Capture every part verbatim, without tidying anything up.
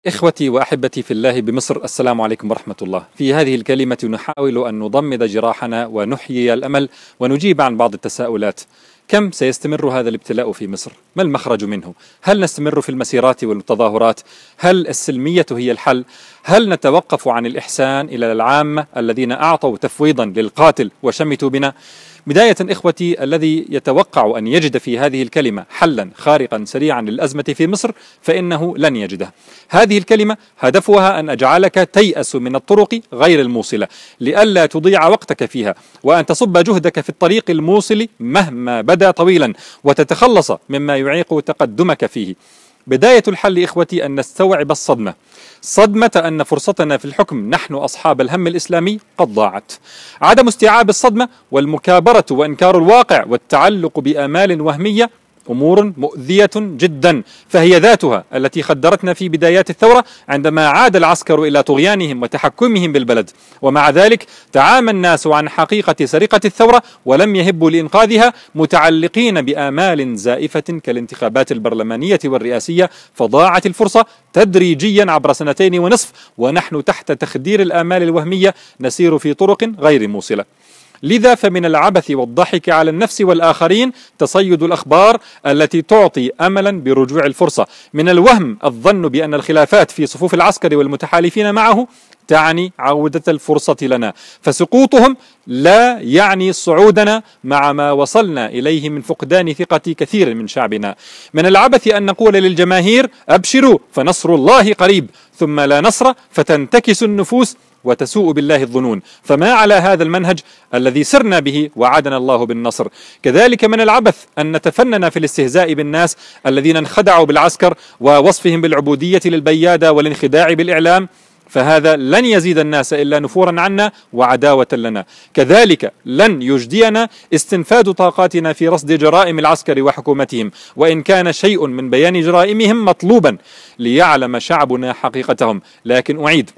إخوتي وأحبتي في الله بمصر، السلام عليكم ورحمة الله. في هذه الكلمة نحاول أن نضمد جراحنا ونحيي الأمل ونجيب عن بعض التساؤلات. كم سيستمر هذا الابتلاء في مصر؟ ما المخرج منه؟ هل نستمر في المسيرات والتظاهرات؟ هل السلمية هي الحل؟ هل نتوقف عن الإحسان إلى العامة الذين أعطوا تفويضا للقاتل وشمتوا بنا؟ بداية إخوتي، الذي يتوقع أن يجد في هذه الكلمة حلا خارقا سريعا للأزمة في مصر فإنه لن يجده. هذه الكلمة هدفها أن أجعلك تيأس من الطرق غير الموصلة لئلا تضيع وقتك فيها، وأن تصب جهدك في الطريق الموصل مهما بدا طويلا وتتخلص مما يعيق تقدمك فيه. بداية الحل إخوتي أن نستوعب الصدمة، صدمة أن فرصتنا في الحكم نحن أصحاب الهم الإسلامي قد ضاعت. عدم استيعاب الصدمة والمكابرة وإنكار الواقع والتعلق بآمال وهمية أمور مؤذية جدا، فهي ذاتها التي خدرتنا في بدايات الثورة عندما عاد العسكر إلى طغيانهم وتحكمهم بالبلد. ومع ذلك تعامى الناس عن حقيقة سرقة الثورة ولم يهبوا لإنقاذها، متعلقين بآمال زائفة كالانتخابات البرلمانية والرئاسية، فضاعت الفرصة تدريجيا عبر سنتين ونصف ونحن تحت تخدير الآمال الوهمية نسير في طرق غير موصلة. لذا فمن العبث والضحك على النفس والآخرين تصيد الأخبار التي تعطي أملا برجوع الفرصة. من الوهم الظن بأن الخلافات في صفوف العسكر والمتحالفين معه تعني عودة الفرصة لنا، فسقوطهم لا يعني صعودنا مع ما وصلنا إليه من فقدان ثقة كثير من شعبنا. من العبث أن نقول للجماهير أبشروا فنصر الله قريب، ثم لا نصر فتنتكس النفوس وتسوء بالله الظنون، فما على هذا المنهج الذي سرنا به وعدنا الله بالنصر. كذلك من العبث أن نتفنن في الاستهزاء بالناس الذين انخدعوا بالعسكر ووصفهم بالعبودية للبيادة والانخداع بالإعلام، فهذا لن يزيد الناس إلا نفورا عنا وعداوة لنا. كذلك لن يجدينا استنفاد طاقاتنا في رصد جرائم العسكر وحكومتهم، وإن كان شيء من بيان جرائمهم مطلوبا ليعلم شعبنا حقيقتهم. لكن أعيد،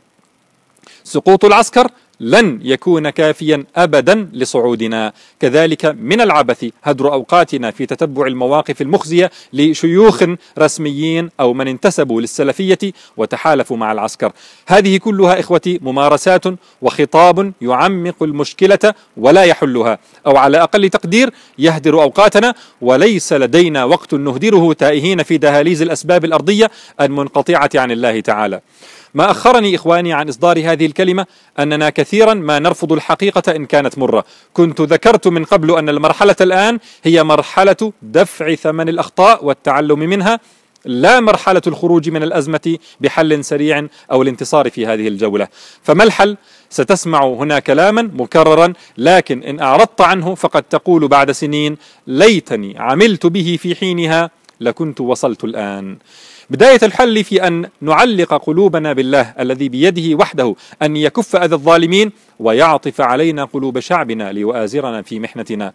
سقوط العسكر لن يكون كافيا أبدا لصعودنا. كذلك من العبث هدر أوقاتنا في تتبع المواقف المخزية لشيوخ رسميين أو من انتسبوا للسلفية وتحالفوا مع العسكر. هذه كلها إخوتي ممارسات وخطاب يعمق المشكلة ولا يحلها، أو على أقل تقدير يهدر أوقاتنا، وليس لدينا وقت نهدره تائهين في دهاليز الأسباب الأرضية المنقطعة عن الله تعالى. ما أخرني إخواني عن إصدار هذه الكلمة أننا كثيرا ما نرفض الحقيقة إن كانت مرة. كنت ذكرت من قبل أن المرحلة الآن هي مرحلة دفع ثمن الأخطاء والتعلم منها، لا مرحلة الخروج من الأزمة بحل سريع أو الانتصار في هذه الجولة. فما الحل؟ ستسمع هنا كلاما مكررا، لكن إن أعرضت عنه فقد تقول بعد سنين ليتني عملت به في حينها لكنت وصلت الآن. بداية الحل في أن نعلق قلوبنا بالله الذي بيده وحده أن يكف أذى الظالمين ويعطف علينا قلوب شعبنا ليؤازرنا في محنتنا.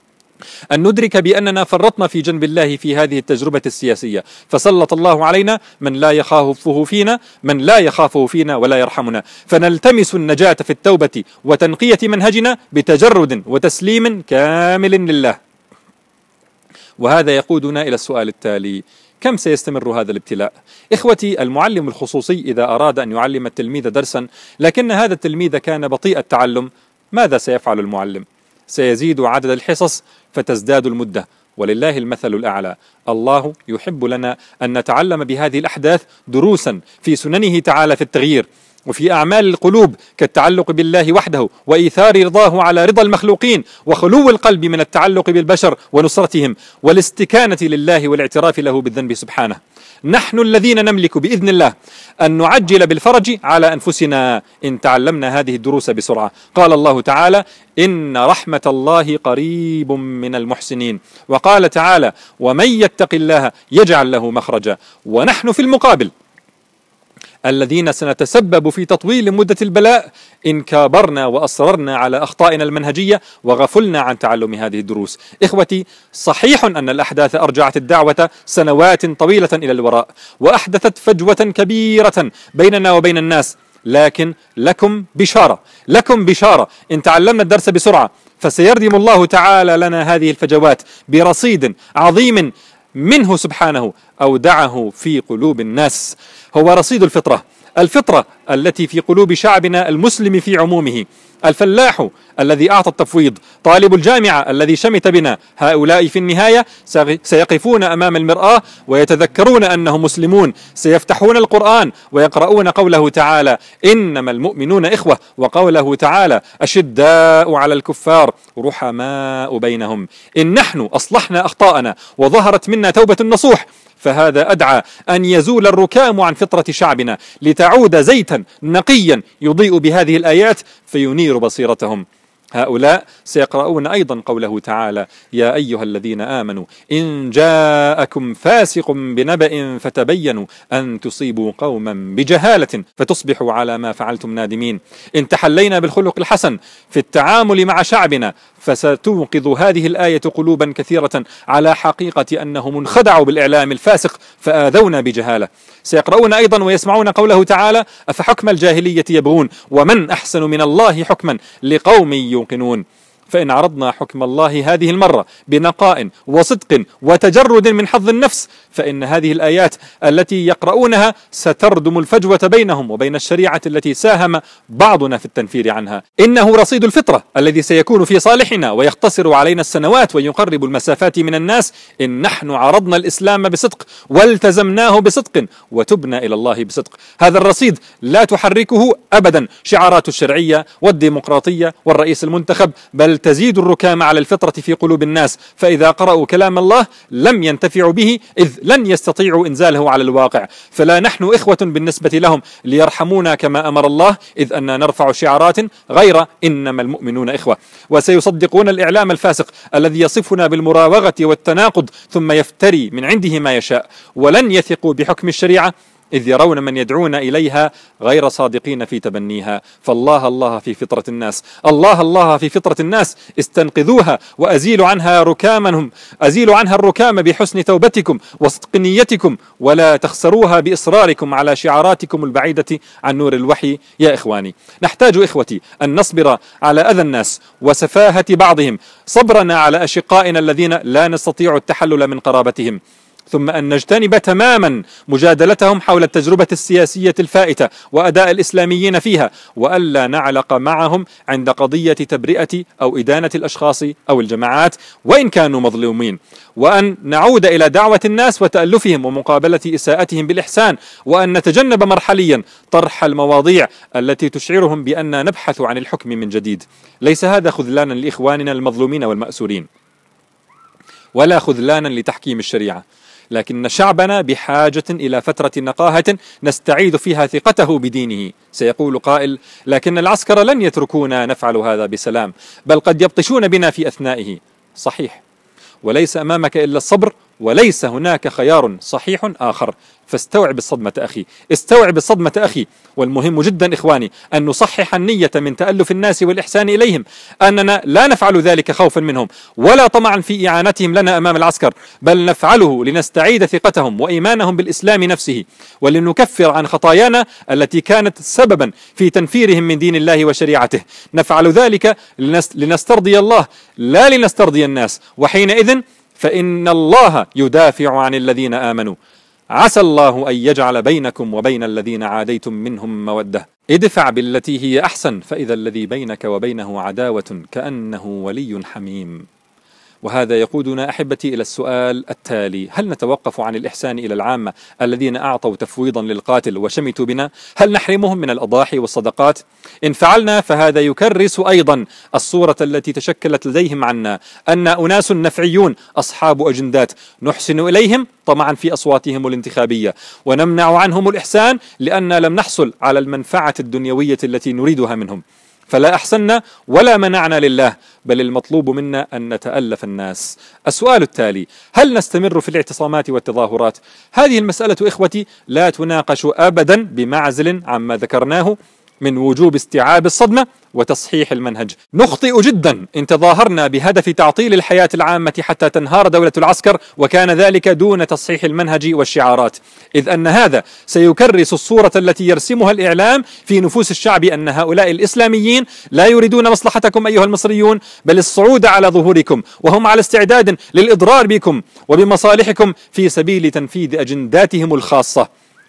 أن ندرك بأننا فرطنا في جنب الله في هذه التجربة السياسية، فسلط الله علينا من لا يخافه فينا من لا يخافه فينا ولا يرحمنا، فنلتمس النجاة في التوبة وتنقية منهجنا بتجرد وتسليم كامل لله. وهذا يقودنا إلى السؤال التالي: كم سيستمر هذا الابتلاء؟ إخوتي، المعلم الخصوصي إذا أراد أن يعلم التلميذ درسا لكن هذا التلميذ كان بطيء التعلم، ماذا سيفعل المعلم؟ سيزيد عدد الحصص فتزداد المدة، ولله المثل الأعلى. الله يحب لنا أن نتعلم بهذه الأحداث دروسا في سننه تعالى في التغيير وفي أعمال القلوب كالتعلق بالله وحده وإيثار رضاه على رضا المخلوقين، وخلو القلب من التعلق بالبشر ونصرتهم، والاستكانة لله والاعتراف له بالذنب سبحانه. نحن الذين نملك بإذن الله أن نعجل بالفرج على أنفسنا إن تعلمنا هذه الدروس بسرعة. قال الله تعالى: إن رحمة الله قريب من المحسنين. وقال تعالى: ومن يتق الله يجعل له مخرجا. ونحن في المقابل الذين سنتسبب في تطويل مدة البلاء إن كابرنا وأصررنا على أخطائنا المنهجية وغفلنا عن تعلم هذه الدروس. إخوتي، صحيح أن الأحداث أرجعت الدعوة سنوات طويلة إلى الوراء وأحدثت فجوة كبيرة بيننا وبين الناس، لكن لكم بشارة لكم بشارة إن تعلمنا الدرس بسرعة فسيردم الله تعالى لنا هذه الفجوات برصيد عظيم منه سبحانه أودعه في قلوب الناس. هو رصيد الفطرة، الفطرة التي في قلوب شعبنا المسلم في عمومه. الفلاح الذي أعطى التفويض، طالب الجامعة الذي شمت بنا، هؤلاء في النهاية سيقفون أمام المرآة ويتذكرون أنهم مسلمون، سيفتحون القرآن ويقرؤون قوله تعالى: إنما المؤمنون إخوة، وقوله تعالى: أشداء على الكفار رحماء بينهم. إن نحن أصلحنا أخطاءنا وظهرت منا توبة النصوح، فهذا أدعى أن يزول الركام عن فطرة شعبنا لتعود زيتا نقيا يضيء بهذه الآيات فينير بصيرتهم. هؤلاء سيقرؤون أيضا قوله تعالى: يا أيها الذين آمنوا إن جاءكم فاسق بنبأ فتبينوا أن تصيبوا قوما بجهالة فتصبحوا على ما فعلتم نادمين. إن تحلينا بالخلق الحسن في التعامل مع شعبنا فستوقظ هذه الآية قلوبا كثيرة على حقيقة أنهم انخدعوا بالإعلام الفاسق فآذونا بجهالة. سيقرؤون أيضا ويسمعون قوله تعالى: أفحكم الجاهلية يبغون ومن أحسن من الله حكما لقوم يوقنون. فإن عرضنا حكم الله هذه المرة بنقاء وصدق وتجرد من حظ النفس، فإن هذه الآيات التي يقرؤونها ستردم الفجوة بينهم وبين الشريعة التي ساهم بعضنا في التنفير عنها. إنه رصيد الفطرة الذي سيكون في صالحنا ويختصر علينا السنوات ويقرب المسافات من الناس إن نحن عرضنا الإسلام بصدق والتزمناه بصدق وتبنا إلى الله بصدق. هذا الرصيد لا تحركه أبدا شعارات الشرعية والديمقراطية والرئيس المنتخب، بل تزيد الركام على الفطرة في قلوب الناس، فإذا قرأوا كلام الله لم ينتفعوا به إذ لن يستطيعوا إنزاله على الواقع. فلا نحن إخوة بالنسبة لهم ليرحمونا كما أمر الله، إذ أننا نرفع شعارات غير إنما المؤمنون إخوة. وسيصدقون الإعلام الفاسق الذي يصفنا بالمراوغة والتناقض ثم يفتري من عنده ما يشاء، ولن يثقوا بحكم الشريعة إذ يرون من يدعون إليها غير صادقين في تبنيها. فالله الله في فطرة الناس، الله الله في فطرة الناس، استنقذوها وأزيلوا عنها ركامهم، أزيلوا عنها الركام بحسن توبتكم وصدق نيتكم، ولا تخسروها بإصراركم على شعاراتكم البعيدة عن نور الوحي. يا إخواني، نحتاج إخوتي أن نصبر على أذى الناس وسفاهة بعضهم صبرنا على أشقائنا الذين لا نستطيع التحلل من قرابتهم، ثم أن نجتنب تماما مجادلتهم حول التجربة السياسية الفائتة وأداء الإسلاميين فيها، وألا نعلق معهم عند قضية تبرئة أو إدانة الأشخاص أو الجماعات وإن كانوا مظلومين، وأن نعود إلى دعوة الناس وتألفهم ومقابلة إساءتهم بالإحسان، وأن نتجنب مرحليا طرح المواضيع التي تشعرهم بأن نبحث عن الحكم من جديد. ليس هذا خذلانا لإخواننا المظلومين والمأسورين ولا خذلانا لتحكيم الشريعة، لكن شعبنا بحاجة إلى فترة نقاهة نستعيد فيها ثقته بدينه. سيقول قائل: لكن العسكر لن يتركونا نفعل هذا بسلام، بل قد يبطشون بنا في أثنائه. صحيح، وليس أمامك إلا الصبر، وليس هناك خيار صحيح آخر. فاستوعب الصدمة أخي، استوعب الصدمة أخي. والمهم جدا إخواني أن نصحح النية من تألف الناس والإحسان إليهم، أننا لا نفعل ذلك خوفا منهم ولا طمعا في إعانتهم لنا أمام العسكر، بل نفعله لنستعيد ثقتهم وإيمانهم بالإسلام نفسه، ولنكفر عن خطايانا التي كانت سببا في تنفيرهم من دين الله وشريعته. نفعل ذلك لنسترضي الله لا لنسترضي الناس، وحينئذ فإن الله يدافع عن الذين آمنوا. عسى الله أن يجعل بينكم وبين الذين عاديتم منهم مودة. ادفع بالتي هي أحسن فإذا الذي بينك وبينه عداوة كأنه ولي حميم. وهذا يقودنا أحبتي إلى السؤال التالي: هل نتوقف عن الإحسان إلى العامة الذين أعطوا تفويضا للقاتل وشمتوا بنا؟ هل نحرمهم من الأضاحي والصدقات؟ إن فعلنا فهذا يكرس أيضا الصورة التي تشكلت لديهم عنا، أن أناس نفعيون أصحاب أجندات نحسن إليهم طمعا في أصواتهم الانتخابية، ونمنع عنهم الإحسان لأن لم نحصل على المنفعة الدنيوية التي نريدها منهم. فلا أحسننا ولا منعنا لله، بل المطلوب منا أن نتألف الناس. السؤال التالي: هل نستمر في الاعتصامات والتظاهرات؟ هذه المسألة إخوتي لا تناقش أبدا بمعزل عما ذكرناه من وجوب استيعاب الصدمة وتصحيح المنهج. نخطئ جدا إن تظاهرنا بهدف تعطيل الحياة العامة حتى تنهار دولة العسكر وكان ذلك دون تصحيح المنهج والشعارات، إذ أن هذا سيكرس الصورة التي يرسمها الإعلام في نفوس الشعب أن هؤلاء الإسلاميين لا يريدون مصلحتكم أيها المصريون، بل الصعود على ظهوركم، وهم على استعداد للإضرار بكم وبمصالحكم في سبيل تنفيذ أجنداتهم الخاصة.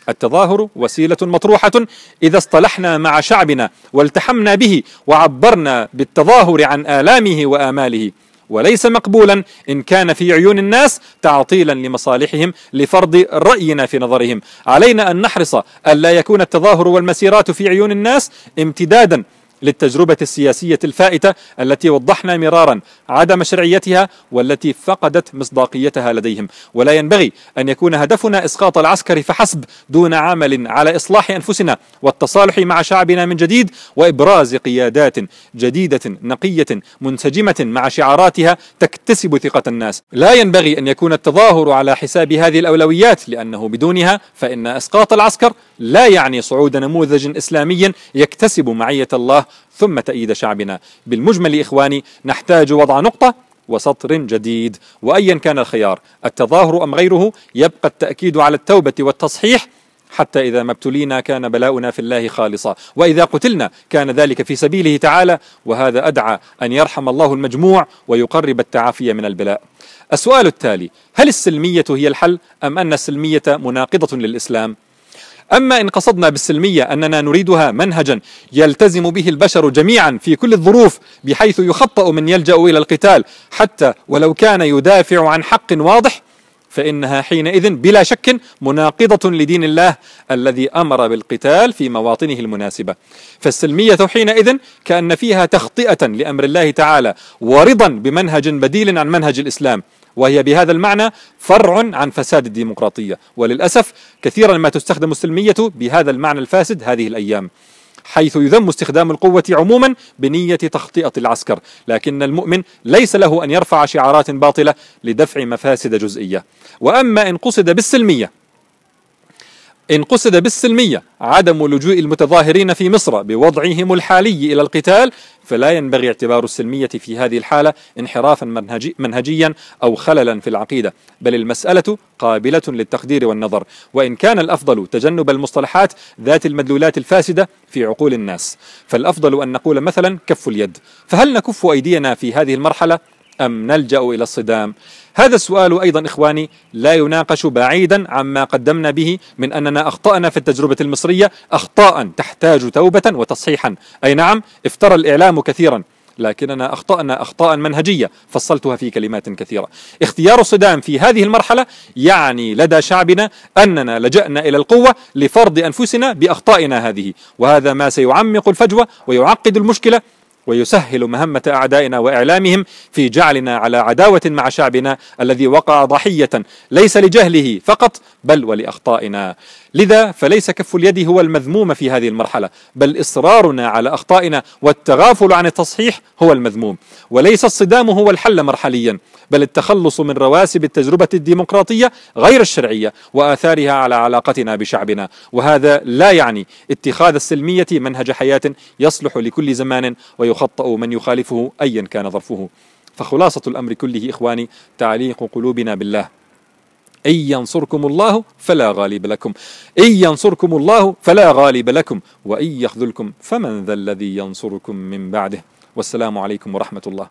التظاهر وسيلة مطروحة إذا اصطلحنا مع شعبنا والتحمنا به وعبرنا بالتظاهر عن آلامه وآماله، وليس مقبولا إن كان في عيون الناس تعطيلا لمصالحهم لفرض رأينا في نظرهم. علينا أن نحرص ألا يكون التظاهر والمسيرات في عيون الناس امتدادا للتجربة السياسية الفائتة التي وضحنا مرارا عدم شرعيتها والتي فقدت مصداقيتها لديهم. ولا ينبغي أن يكون هدفنا إسقاط العسكر فحسب دون عمل على إصلاح أنفسنا والتصالح مع شعبنا من جديد وإبراز قيادات جديدة نقية منسجمة مع شعاراتها تكتسب ثقة الناس. لا ينبغي أن يكون التظاهر على حساب هذه الأولويات، لأنه بدونها فإن إسقاط العسكر لا يعني صعود نموذج إسلامي يكتسب معية الله ثم تأييد شعبنا. بالمجمل إخواني، نحتاج وضع نقطة وسطر جديد، وأيا كان الخيار التظاهر أم غيره يبقى التأكيد على التوبة والتصحيح، حتى إذا ما ابتلينا كان بلاؤنا في الله خالصا، وإذا قتلنا كان ذلك في سبيله تعالى، وهذا أدعى أن يرحم الله المجموع ويقرب التعافي من البلاء. السؤال التالي: هل السلمية هي الحل أم أن السلمية مناقضة للإسلام؟ أما إن قصدنا بالسلمية أننا نريدها منهجا يلتزم به البشر جميعا في كل الظروف بحيث يخطأ من يلجأ إلى القتال حتى ولو كان يدافع عن حق واضح، فإنها حينئذ بلا شك مناقضة لدين الله الذي أمر بالقتال في مواطنه المناسبة. فالسلمية حينئذ كأن فيها تخطئة لأمر الله تعالى ورضا بمنهج بديل عن منهج الإسلام، وهي بهذا المعنى فرع عن فساد الديمقراطية. وللأسف كثيرا ما تستخدم السلمية بهذا المعنى الفاسد هذه الأيام، حيث يذم استخدام القوة عموما بنية تخطئة العسكر، لكن المؤمن ليس له أن يرفع شعارات باطلة لدفع مفاسد جزئية. وأما إن قصد بالسلمية إن قصد بالسلمية عدم لجوء المتظاهرين في مصر بوضعهم الحالي إلى القتال، فلا ينبغي اعتبار السلمية في هذه الحالة انحرافا منهجي منهجيا أو خللا في العقيدة، بل المسألة قابلة للتقدير والنظر، وإن كان الأفضل تجنب المصطلحات ذات المدلولات الفاسدة في عقول الناس. فالأفضل أن نقول مثلا كف اليد. فهل نكف أيدينا في هذه المرحلة أم نلجأ إلى الصدام؟ هذا السؤال أيضا إخواني لا يناقش بعيدا عما قدمنا به من أننا أخطأنا في التجربة المصرية أخطاء تحتاج توبة وتصحيحا. أي نعم، افترى الإعلام كثيرا، لكننا أخطأنا أخطاء منهجية فصلتها في كلمات كثيرة. اختيار الصدام في هذه المرحلة يعني لدى شعبنا أننا لجأنا إلى القوة لفرض أنفسنا بأخطائنا هذه، وهذا ما سيعمق الفجوة ويعقد المشكلة ويسهل مهمة أعدائنا وإعلامهم في جعلنا على عداوة مع شعبنا الذي وقع ضحية ليس لجهله فقط بل ولأخطائنا. لذا فليس كف اليد هو المذموم في هذه المرحلة، بل إصرارنا على أخطائنا والتغافل عن التصحيح هو المذموم. وليس الصدام هو الحل مرحليا، بل التخلص من رواسب التجربة الديمقراطية غير الشرعية وآثارها على علاقتنا بشعبنا. وهذا لا يعني اتخاذ السلمية منهج حياة يصلح لكل زمان ويخطأ من يخالفه أيا كان ظرفه. فخلاصة الأمر كله إخواني تعليق قلوبنا بالله. إن ينصركم الله فلا غالب لكم إن ينصركم الله فلا غالب لكم وإن يخذلكم فمن ذا الذي ينصركم من بعده. والسلام عليكم ورحمة الله.